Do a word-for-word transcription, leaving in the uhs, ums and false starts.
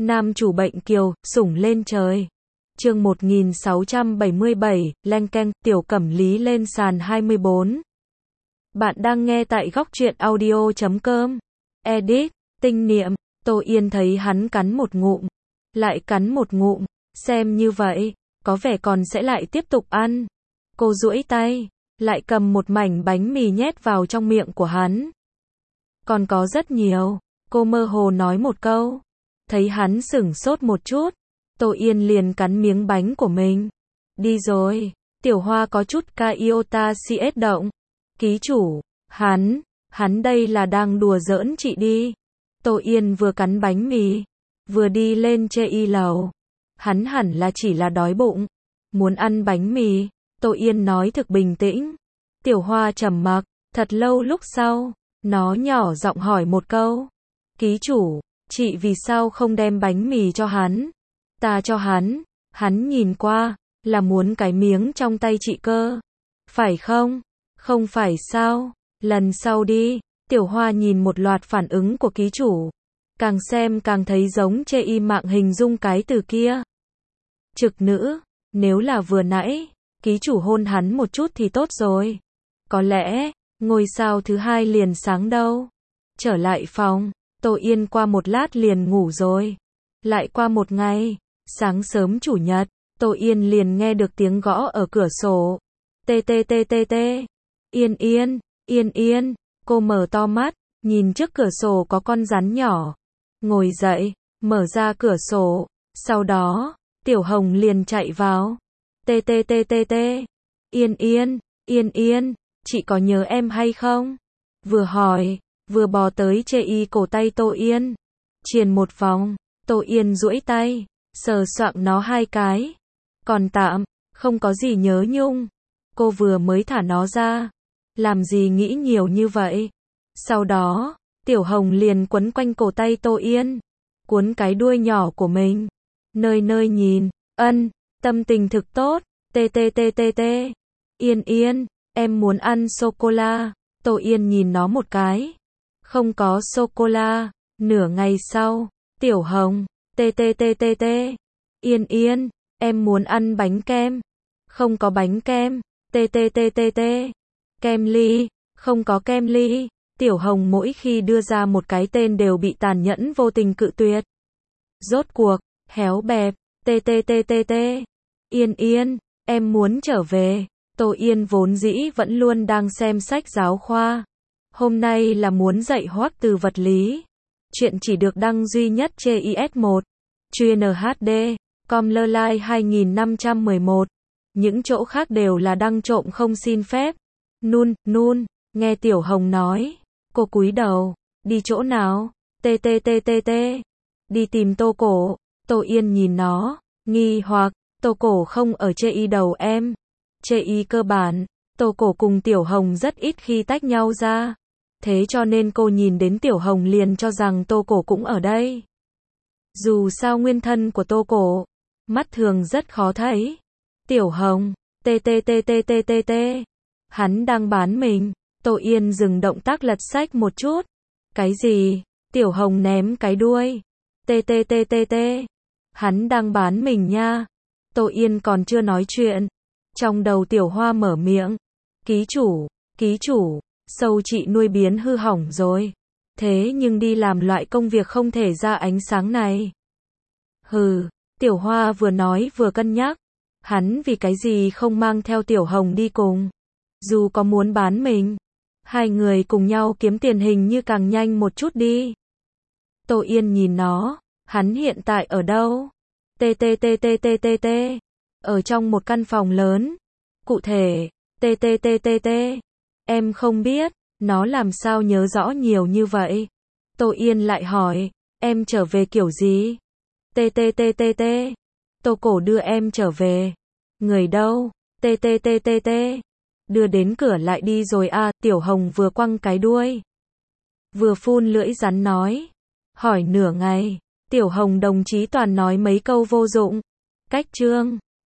Nam chủ bệnh kiều, sủng lên trời. Chương một nghìn sáu trăm bảy mươi bảy, leng keng, Tiểu Cẩm Lý lên sàn hai mươi bốn. Bạn đang nghe tại góc truyện audio chấm com. Edit, tinh niệm, Tô Yên thấy hắn cắn một ngụm, lại cắn một ngụm, xem như vậy, có vẻ còn sẽ lại tiếp tục ăn. Cô duỗi tay, lại cầm một mảnh bánh mì nhét vào trong miệng của hắn. Còn có rất nhiều, cô mơ hồ nói một câu. Thấy hắn sửng sốt một chút, Tô Yên liền cắn miếng bánh của mình. Đi rồi, Tiểu Hoa có chút ca iota cs động. Ký chủ, hắn, hắn đây là đang đùa giỡn chị đi. Tô Yên vừa cắn bánh mì, vừa đi lên chê y lầu. Hắn hẳn là chỉ là đói bụng, muốn ăn bánh mì, Tô Yên nói thực bình tĩnh. Tiểu Hoa trầm mặc, thật lâu lúc sau, nó nhỏ giọng hỏi một câu. Ký chủ, chị vì sao không đem bánh mì cho hắn? Ta cho hắn, hắn nhìn qua, là muốn cái miếng trong tay chị cơ. Phải không? Không phải sao? Lần sau đi. Tiểu Hoa nhìn một loạt phản ứng của ký chủ. Càng xem càng thấy giống chê y mạng hình dung cái từ kia. Trực nữ, nếu là vừa nãy, ký chủ hôn hắn một chút thì tốt rồi. Có lẽ, ngôi sao thứ hai liền sáng đâu. Trở lại phòng, Tô Yên qua một lát liền ngủ rồi. Lại qua một ngày, sáng sớm chủ nhật, Tô Yên liền nghe được tiếng gõ ở cửa sổ. Tê tê tê tê tê. Yên yên, yên yên, cô mở to mắt, nhìn trước cửa sổ có con rắn nhỏ. Ngồi dậy, mở ra cửa sổ, sau đó, Tiểu Hồng liền chạy vào. Tê tê tê tê tê. Yên yên, yên yên, chị có nhớ em hay không? Vừa hỏi, vừa bò tới chê y cổ tay Tô Yên. Triền một vòng, Tô Yên duỗi tay, sờ soạng nó hai cái. Còn tạm, không có gì nhớ nhung. Cô vừa mới thả nó ra. Làm gì nghĩ nhiều như vậy? Sau đó, Tiểu Hồng liền quấn quanh cổ tay Tô Yên. Cuốn cái đuôi nhỏ của mình. Nơi nơi nhìn, ân, tâm tình thực tốt. Tê tê tê tê tê. Yên yên, em muốn ăn sô-cô-la. Tô Yên nhìn nó một cái. Không có sô-cô-la. Nửa ngày sau, Tiểu Hồng, tê tê tê tê tê. Yên yên, em muốn ăn bánh kem. Không có bánh kem. Tê tê tê tê tê. Kem ly. Không có kem ly. Tiểu Hồng mỗi khi đưa ra một cái tên đều bị tàn nhẫn vô tình cự tuyệt. Rốt cuộc, héo bẹp. Tê tê tê tê tê. Yên yên, em muốn trở về. Tô Yên vốn dĩ vẫn luôn đang xem sách giáo khoa. Hôm nay là muốn dạy Hoắc từ vật lý. Chuyện chỉ được đăng duy nhất trên i ét một. Chuyên hát đê. Com lơ lai hai nghìn năm trăm mười một. Những chỗ khác đều là đăng trộm không xin phép. Nun, nun, nghe Tiểu Hồng nói. Cô cúi đầu. Đi chỗ nào? Tê tê tê tê tê. Đi tìm Tô Cổ. Tô Yên nhìn nó, nghi hoặc. Tô Cổ không ở chê y đầu em. Chê y cơ bản, Tô Cổ cùng Tiểu Hồng rất ít khi tách nhau ra. Thế cho nên cô nhìn đến Tiểu Hồng liền cho rằng Tô Cổ cũng ở đây. Dù sao nguyên thân của Tô Cổ, mắt thường rất khó thấy. Tiểu Hồng, tê tê tê tê tê tê tê. Hắn đang bán mình. Tô Yên dừng động tác lật sách một chút. Cái gì? Tiểu Hồng ném cái đuôi. Tê tê tê tê tê. Hắn đang bán mình nha. Tô Yên còn chưa nói chuyện. Trong đầu Tiểu Hoa mở miệng. Ký chủ, ký chủ, sâu chị nuôi biến hư hỏng rồi. Thế nhưng đi làm loại công việc không thể ra ánh sáng này. Hừ, Tiểu Hoa vừa nói vừa cân nhắc. Hắn vì cái gì không mang theo Tiểu Hồng đi cùng. Dù có muốn bán mình, hai người cùng nhau kiếm tiền hình như càng nhanh một chút đi. Tô Yên nhìn nó, hắn hiện tại ở đâu? Tê tê tê tê tê tê tê. Ở trong một căn phòng lớn. Cụ thể, tê tê tê tê tê. Em không biết, nó làm sao nhớ rõ nhiều như vậy. Tô Yên lại hỏi, em trở về kiểu gì? Tê tê tê tê tê. Tô Cổ đưa em trở về. Người đâu? Tê tê tê tê tê. Đưa đến cửa lại đi rồi à. Tiểu Hồng vừa quăng cái đuôi, vừa phun lưỡi rắn nói. Hỏi nửa ngày, Tiểu Hồng đồng chí toàn nói mấy câu vô dụng. Cách chương.